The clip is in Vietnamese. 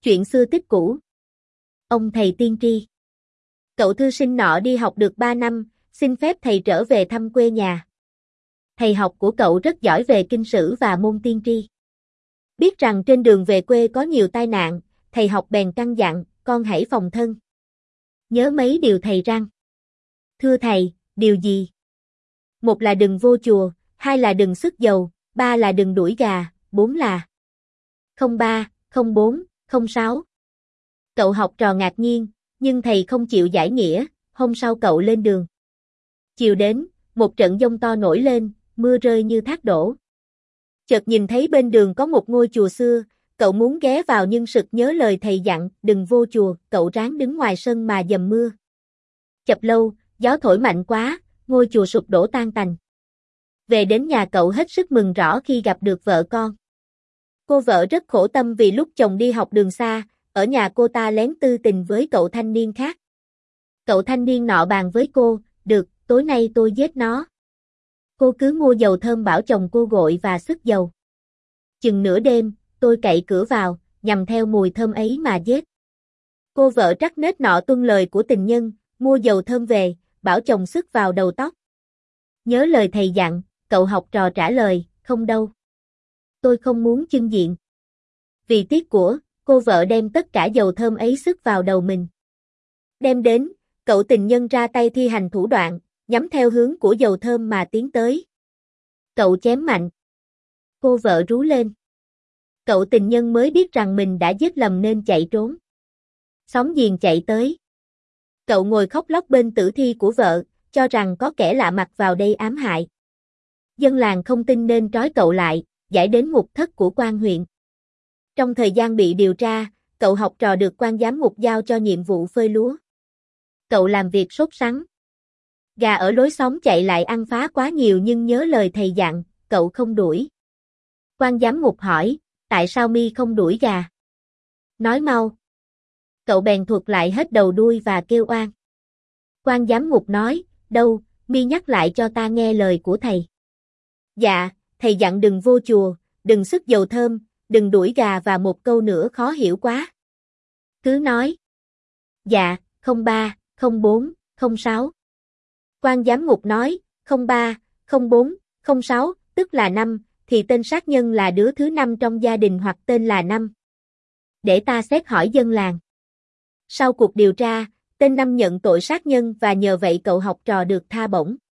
Chuyện xưa tích cũ. Ông thầy tiên tri. Cậu thư sinh nọ đi học được 3 năm, xin phép thầy trở về thăm quê nhà. Thầy học của cậu rất giỏi về kinh sử và môn tiên tri. Biết rằng trên đường về quê có nhiều tai nạn, thầy học bèn căn dặn, con hãy phòng thân. Nhớ mấy điều thầy răn. Thưa thầy, điều gì? Một là đừng vô chùa, hai là đừng xức dầu, ba là đừng đuổi gà, bốn là 03, 04, 06. Cậu học trò ngạc nhiên, nhưng thầy không chịu giải nghĩa, hôm sau cậu lên đường. Chiều đến, một trận giông to nổi lên, mưa rơi như thác đổ. Chợt nhìn thấy bên đường có một ngôi chùa xưa, cậu muốn ghé vào nhưng sực nhớ lời thầy dặn, đừng vô chùa, cậu ráng đứng ngoài sân mà dầm mưa. Chập lâu, gió thổi mạnh quá, ngôi chùa sụp đổ tan tành. Về đến nhà cậu hết sức mừng rõ khi gặp được vợ con. Cô vợ rất khổ tâm vì lúc chồng đi học đường xa, ở nhà cô ta lén tư tình với cậu thanh niên khác. Cậu thanh niên nọ bàn với cô, được, tối nay tôi giết nó. Cô cứ mua dầu thơm bảo chồng cô gội và xức dầu. Chừng nửa đêm, tôi cậy cửa vào, nhằm theo mùi thơm ấy mà giết. Cô vợ trắc nết nọ tuân lời của tình nhân, mua dầu thơm về, bảo chồng xức vào đầu tóc. Nhớ lời thầy dặn, cậu học trò trả lời, không đâu. Tôi không muốn chưng diện. Vì tiếc của, cô vợ đem tất cả dầu thơm ấy xức vào đầu mình. Đem đến, cậu tình nhân ra tay thi hành thủ đoạn, nhắm theo hướng của dầu thơm mà tiến tới. Cậu chém mạnh. Cô vợ rú lên. Cậu tình nhân mới biết rằng mình đã giết lầm nên chạy trốn. Xóm giềng chạy tới. Cậu ngồi khóc lóc bên tử thi của vợ, cho rằng có kẻ lạ mặt vào đây ám hại. Dân làng không tin nên trói cậu lại, giải đến ngục thất của quan huyện. Trong thời gian bị điều tra, cậu học trò được quan giám ngục giao cho nhiệm vụ phơi lúa. Cậu làm việc sốt sắng. Gà ở lối xóm chạy lại ăn phá quá nhiều nhưng nhớ lời thầy dặn, cậu không đuổi. Quan giám ngục hỏi, tại sao mi không đuổi gà? Nói mau. Cậu bèn thuật lại hết đầu đuôi và kêu oan. Quan giám ngục nói, đâu, mi nhắc lại cho ta nghe lời của thầy. Dạ, thầy dặn đừng vô chùa, đừng xức dầu thơm, đừng đuổi gà và một câu nữa khó hiểu quá. Cứ nói. Dạ, 03, 04, 06. Quan giám ngục nói, 03, 04, 06, tức là 5, thì tên sát nhân là đứa thứ 5 trong gia đình hoặc tên là 5. Để ta xét hỏi dân làng. Sau cuộc điều tra, tên 5 nhận tội sát nhân và nhờ vậy cậu học trò được tha bổng.